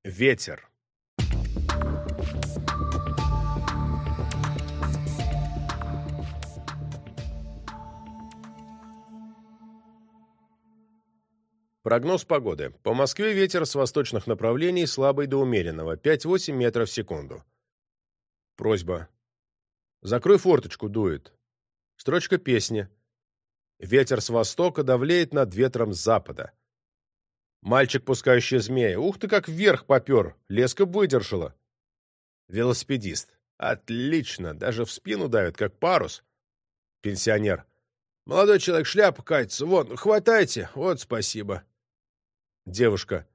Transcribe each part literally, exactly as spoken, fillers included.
Ветер. Прогноз погоды. По Москве ветер с восточных направлений слабый до умеренного, пять-восемь метров в секунду. Просьба. Закрой форточку, дует. Строчка песни. Ветер с востока давлеет над ветром с запада. Мальчик, пускающий змея. Ух ты, как вверх попер. Леска выдержала. Велосипедист. Отлично. Даже в спину давит, как парус. Пенсионер. Молодой человек, шляпа катится. Вон, хватайте. Вот, спасибо. Девушка.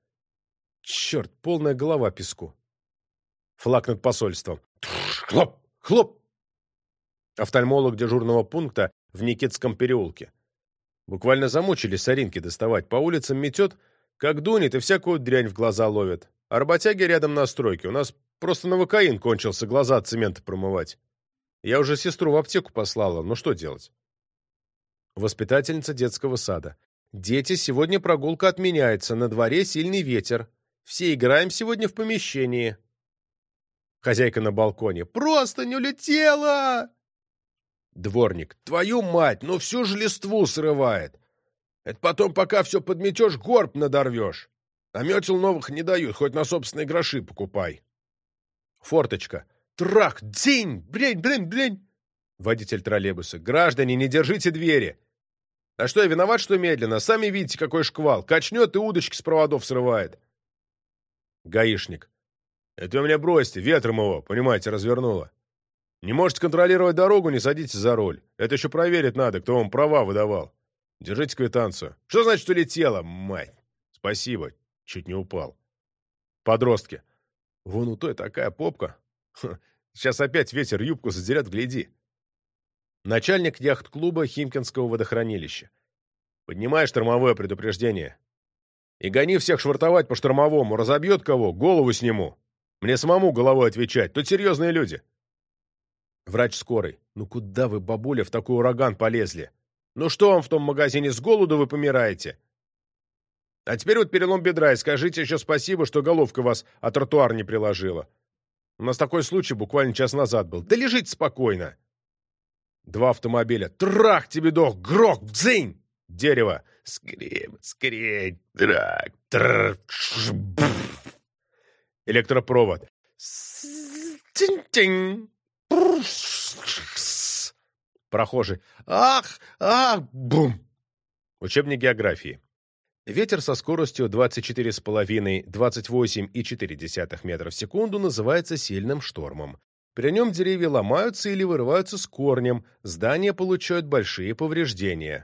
Черт, полная голова песку. Флаг над посольством. Хлоп, хлоп. Офтальмолог дежурного пункта в Никитском переулке. Буквально замучили соринки доставать. По улицам метет, как дунет, и всякую дрянь в глаза ловит. А работяги рядом на стройке. У нас просто новокаин кончился, глаза от цемента промывать. Я уже сестру в аптеку послала. Ну что делать? Воспитательница детского сада. Дети, сегодня прогулка отменяется. На дворе сильный ветер. Все играем сегодня в помещении. Хозяйка на балконе. Просто не улетела! Дворник. Твою мать, ну всю же листву срывает. Это потом, пока все подметешь, горб надорвешь. А метел новых не дают, хоть на собственные гроши покупай. Форточка. Трах, дзинь, блень, блень, блень. Водитель троллейбуса. Граждане, не держите двери. А что, я виноват, что медленно? Сами видите, какой шквал. Качнет и удочки с проводов срывает. Гаишник. Это вы меня бросьте, ветром его, понимаете, развернуло. Не можете контролировать дорогу, не садитесь за руль. Это еще проверить надо, кто вам права выдавал. Держите квитанцию. Что значит улетело, мать? Спасибо, чуть не упал. Подростки. Вон у той такая попка. Ха, сейчас опять ветер юбку задерет, гляди. Начальник яхт-клуба Химкинского водохранилища. Поднимай штормовое предупреждение. И гони всех швартовать по штормовому. Разобьет кого, голову сниму. Мне самому головой отвечать. Тут серьезные люди. Врач скорой. Ну куда вы, бабуля, в такой ураган полезли? Ну что вам в том магазине, с голоду вы помираете? А теперь вот перелом бедра, и скажите еще спасибо, что головка вас о тротуар не приложила. У нас такой случай буквально час назад был. Да лежите спокойно. Два автомобиля. Трах тебе дох, грох, дзынь! Дерево. Скреб, скреб, трак, трр, электропровод. Тинь-тинь. Прохожий. Ах, ах, бум. Учебник географии. Ветер со скоростью двадцать четыре с половиной - двадцать восемь и четыре десятых метра в секунду называется сильным штормом. При нем деревья ломаются или вырываются с корнем, здания получают большие повреждения.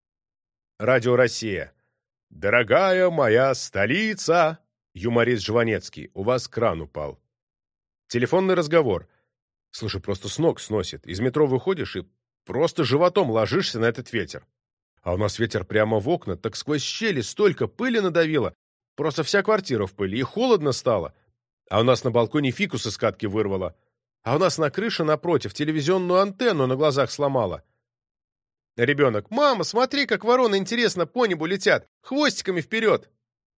Радио «Россия». «Дорогая моя столица!» Юморист Жванецкий. У вас кран упал. Телефонный разговор. Слушай, просто с ног сносит. Из метро выходишь и просто животом ложишься на этот ветер. А у нас ветер прямо в окна, так сквозь щели столько пыли надавило. Просто вся квартира в пыли, и холодно стало. А у нас на балконе фикус из катки вырвало. А у нас на крыше напротив телевизионную антенну на глазах сломала. Ребенок. «Мама, смотри, как вороны интересно по небу летят. Хвостиками вперед!»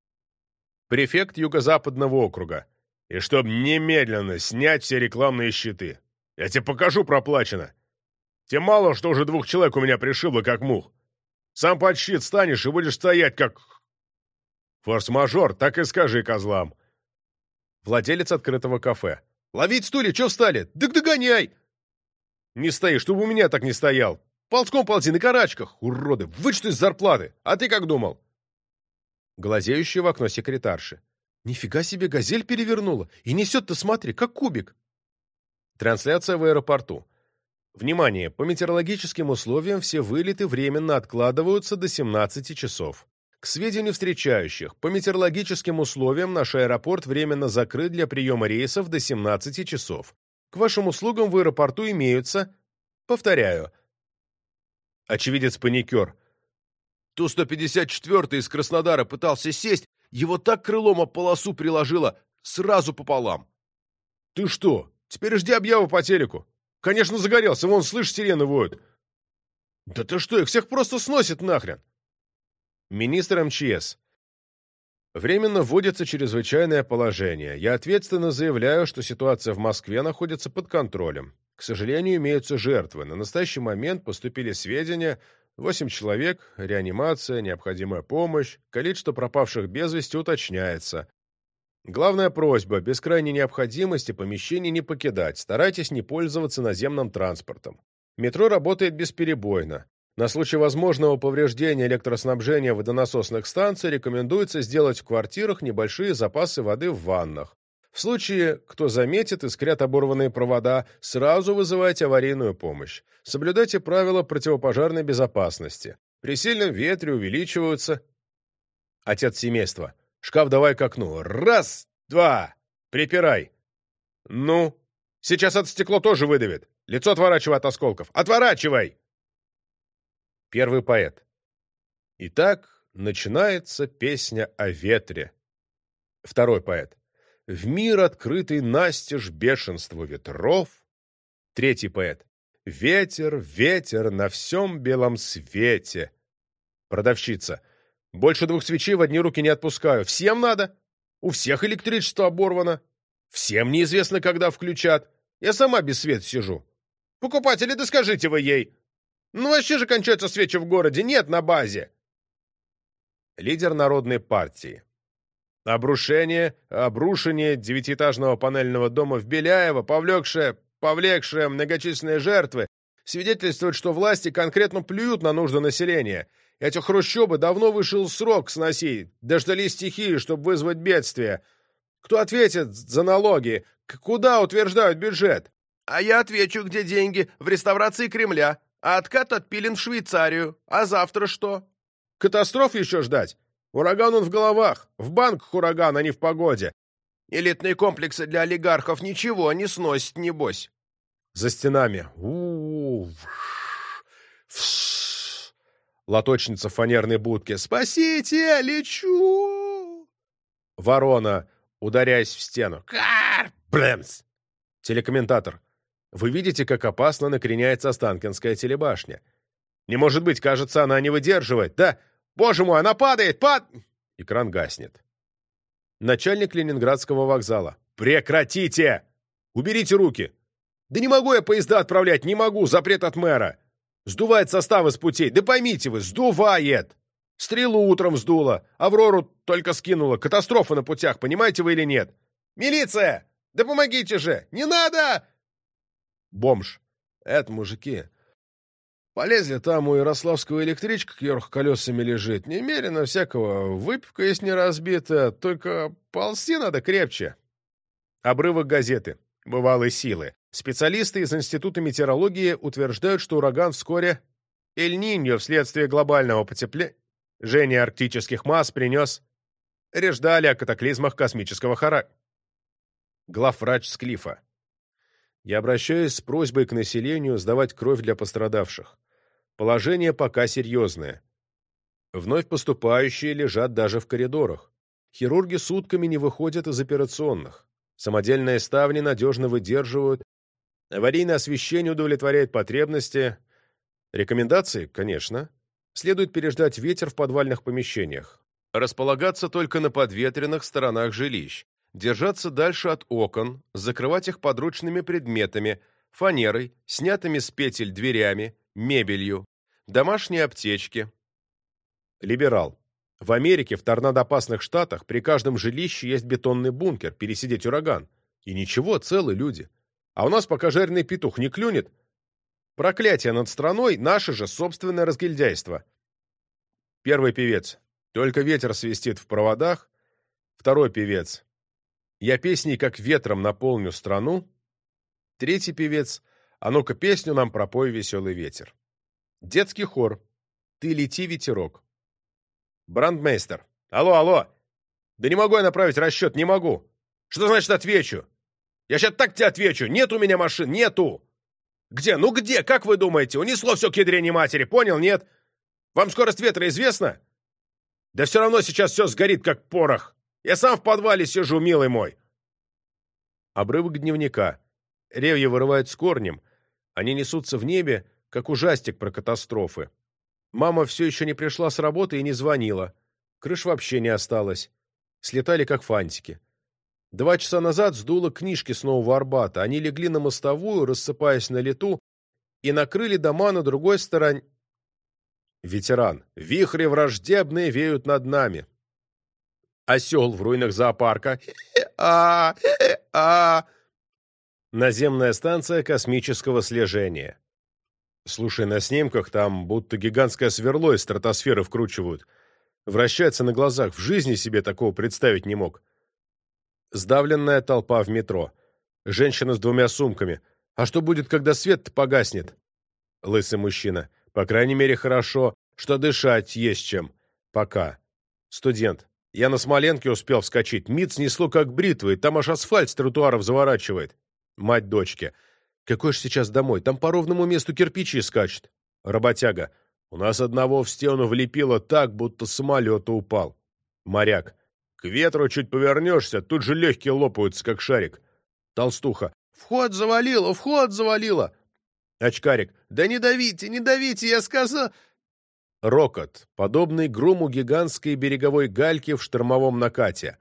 Префект Юго-Западного округа. И чтоб немедленно снять все рекламные щиты. Я тебе покажу проплачено. Тем мало, что уже двух человек у меня пришибло, как мух. Сам под щит станешь и будешь стоять, как... Форс-мажор, так и скажи козлам. Владелец открытого кафе. «Ловить стулья, чё встали? Дык догоняй!» «Не стои, чтобы у меня так не стоял. Ползком ползи на карачках, уроды, вычту из зарплаты. А ты как думал?» Глазеющая в окно секретарши. «Нифига себе, газель перевернула. И несет-то, смотри, как кубик». Трансляция в аэропорту. Внимание! По метеорологическим условиям все вылеты временно откладываются до семнадцати часов. К сведению встречающих, по метеорологическим условиям наш аэропорт временно закрыт для приема рейсов до семнадцати часов. К вашим услугам в аэропорту имеются... Повторяю. Очевидец-паникер. Ту сто пятьдесят четвёртый из Краснодара пытался сесть, его так крылом об полосу приложило, сразу пополам. Ты что? Теперь жди объяву по телеку. Конечно, загорелся, вон, слышь, сирены воют. Да ты что, их всех просто сносит нахрен. Министр эм че эс. Временно вводится чрезвычайное положение. Я ответственно заявляю, что ситуация в Москве находится под контролем. К сожалению, имеются жертвы. На настоящий момент поступили сведения: восемь человек, реанимация, необходимая помощь, количество пропавших без вести уточняется. Главная просьба: без крайней необходимости помещение не покидать, старайтесь не пользоваться наземным транспортом. Метро работает бесперебойно. На случай возможного повреждения электроснабжения водонасосных станций рекомендуется сделать в квартирах небольшие запасы воды в ваннах. В случае, кто заметит, искрят оборванные провода, сразу вызывайте аварийную помощь. Соблюдайте правила противопожарной безопасности. При сильном ветре увеличиваются... Отец семейства. Шкаф давай к окну. Раз, два. Припирай. Ну? Сейчас это стекло тоже выдавит. Лицо отворачивай от осколков. Отворачивай! Первый поэт. Итак, начинается песня о ветре. Второй поэт. В мир, открытый настежь бешенству ветров. Третий поэт. Ветер, ветер на всем белом свете. Продавщица. Больше двух свечей в одни руки не отпускаю. Всем надо? У всех электричество оборвано. Всем неизвестно, когда включат. Я сама без света сижу. Покупатели, да скажите вы ей. Ну вообще же кончаются свечи в городе. Нет на базе. Лидер Народной партии. Обрушение, обрушение девятиэтажного панельного дома в Беляево, повлекшее, повлекшее многочисленные жертвы, свидетельствует, что власти конкретно плюют на нужды населения. Эти хрущобы давно вышел срок сносить, дождались стихии, чтобы вызвать бедствие. Кто ответит за налоги? Куда утверждают бюджет? А я отвечу, где деньги. В реставрации Кремля. А откат отпилен в Швейцарию. А завтра что? Катастроф еще ждать? Ураган он в головах. В банках ураган, а не в погоде. Элитные комплексы для олигархов ничего не сносят, небось. За стенами. У-у-у. Лоточница в фанерной будке. «Спасите! Лечу!» Ворона, ударяясь в стену. «Кар! Блэмс!» Телекомментатор. Вы видите, как опасно накреняется Останкинская телебашня. Не может быть, кажется, она не выдерживает. Да, боже мой, она падает, пад... Экран гаснет. Начальник Ленинградского вокзала. Прекратите! Уберите руки! Да не могу я поезда отправлять, не могу, запрет от мэра. Сдувает составы с путей. Да поймите вы, сдувает! Стрелу утром сдуло, Аврору только скинула. Катастрофа на путях, понимаете вы или нет? Милиция! Да помогите же! Не надо! Бомж. Это мужики. Полезли там у Ярославского электричка кверху колесами лежит. Немерено всякого. Выпивка есть не разбита. Только ползти надо крепче. Обрывок газеты. Бывалой силы. Специалисты из Института метеорологии утверждают, что ураган вскоре Эль-Ниньо вследствие глобального потепления арктических масс принес. Реждали о катаклизмах космического характера. Главврач Склифа. Я обращаюсь с просьбой к населению сдавать кровь для пострадавших. Положение пока серьезное. Вновь поступающие лежат даже в коридорах. Хирурги сутками не выходят из операционных. Самодельные ставни надежно выдерживают. Аварийное освещение удовлетворяет потребности. Рекомендации, конечно. Следует переждать ветер в подвальных помещениях. Располагаться только на подветренных сторонах жилищ. Держаться дальше от окон, закрывать их подручными предметами, фанерой, снятыми с петель дверями, мебелью, домашние аптечки. Либерал. В Америке, в торнадоопасных штатах, при каждом жилище есть бетонный бункер, пересидеть ураган. И ничего, целы люди. А у нас, пока жареный петух не клюнет, проклятие над страной — наше же собственное разгильдяйство. Первый певец. Только ветер свистит в проводах. Второй певец. Я песней как ветром наполню страну. Третий певец. А ну-ка песню нам пропой, веселый ветер. Детский хор. Ты лети, ветерок. Брандмейстер. Алло, алло. Да не могу я направить расчет, не могу. Что значит отвечу? Я сейчас так тебе отвечу. Нет у меня машин, нету. Где? Ну где? Как вы думаете? Унесло все к ядрене матери, понял, нет? Вам скорость ветра известна? Да все равно сейчас все сгорит, как порох. Я сам в подвале сижу, милый мой. Обрывок дневника. Ревья вырывают с корнем. Они несутся в небе, как ужастик про катастрофы. Мама все еще не пришла с работы и не звонила. Крыш вообще не осталось. слетали как фантики. Два часа назад сдуло книжки с Нового Арбата. Они легли на мостовую, рассыпаясь на лету, и накрыли дома на другой стороне. Ветеран. Вихри враждебные веют над нами. Осел в руинах зоопарка. а а Наземная станция космического слежения. Слушай, на снимках там будто гигантское сверло из стратосферы вкручивают. Вращается на глазах. В жизни себе такого представить не мог. Сдавленная толпа в метро. Женщина с двумя сумками. А что будет, когда свет-то погаснет? Лысый мужчина. По крайней мере, хорошо, что дышать есть чем. Пока. Студент. Я на Смоленке успел вскочить. МИД снесло как бритвой. Там аж асфальт с тротуаров заворачивает. Мать дочки. Какой ж сейчас домой? Там по ровному месту кирпичи скачут. Работяга. У нас одного в стену влепило так, будто с самолета упал. Моряк. К ветру чуть повернешься, тут же легкие лопаются, как шарик. Толстуха. Вход завалило, вход завалило. Очкарик. Да не давите, не давите, я сказал... Рокот, подобный грому гигантской береговой гальки в штормовом накате.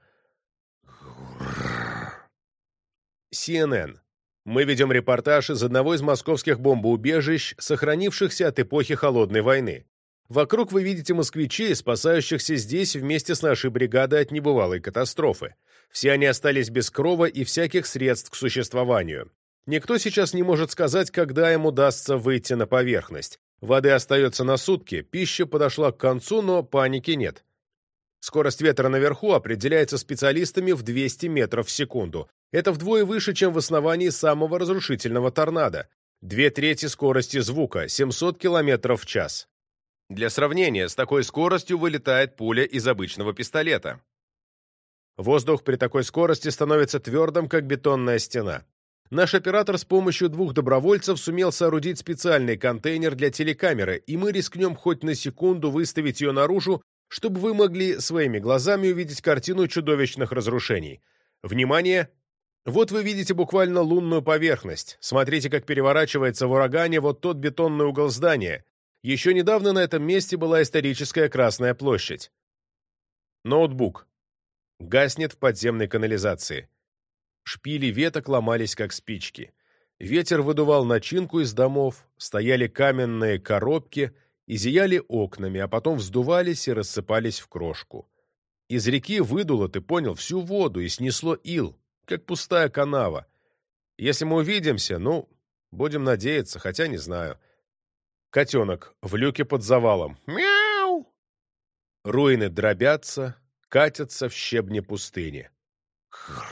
Си Эн Эн. Мы ведем репортаж из одного из московских бомбоубежищ, сохранившихся от эпохи Холодной войны. Вокруг вы видите москвичей, спасающихся здесь вместе с нашей бригадой от небывалой катастрофы. Все они остались без крова и всяких средств к существованию. Никто сейчас не может сказать, когда им удастся выйти на поверхность. Воды остается на сутки, пища подошла к концу, но паники нет. Скорость ветра наверху определяется специалистами в двести метров в секунду. Это вдвое выше, чем в основании самого разрушительного торнадо. Две трети скорости звука, семьсот километров в час. Для сравнения, с такой скоростью вылетает пуля из обычного пистолета. Воздух при такой скорости становится твердым, как бетонная стена. Наш оператор с помощью двух добровольцев сумел соорудить специальный контейнер для телекамеры, и мы рискнем хоть на секунду выставить ее наружу, чтобы вы могли своими глазами увидеть картину чудовищных разрушений. Внимание! Вот вы видите буквально лунную поверхность. Смотрите, как переворачивается в урагане вот тот бетонный угол здания. Еще недавно на этом месте была историческая Красная площадь. Ноутбук. Гаснет в подземной канализации. Шпили веток ломались, как спички. Ветер выдувал начинку из домов, стояли каменные коробки и зияли окнами, а потом вздувались и рассыпались в крошку. Из реки выдуло, ты понял, всю воду и снесло ил, как пустая канава. Если мы увидимся, ну, будем надеяться, хотя не знаю. Котенок в люке под завалом. Мяу! Руины дробятся, катятся в щебне пустыни. Хр.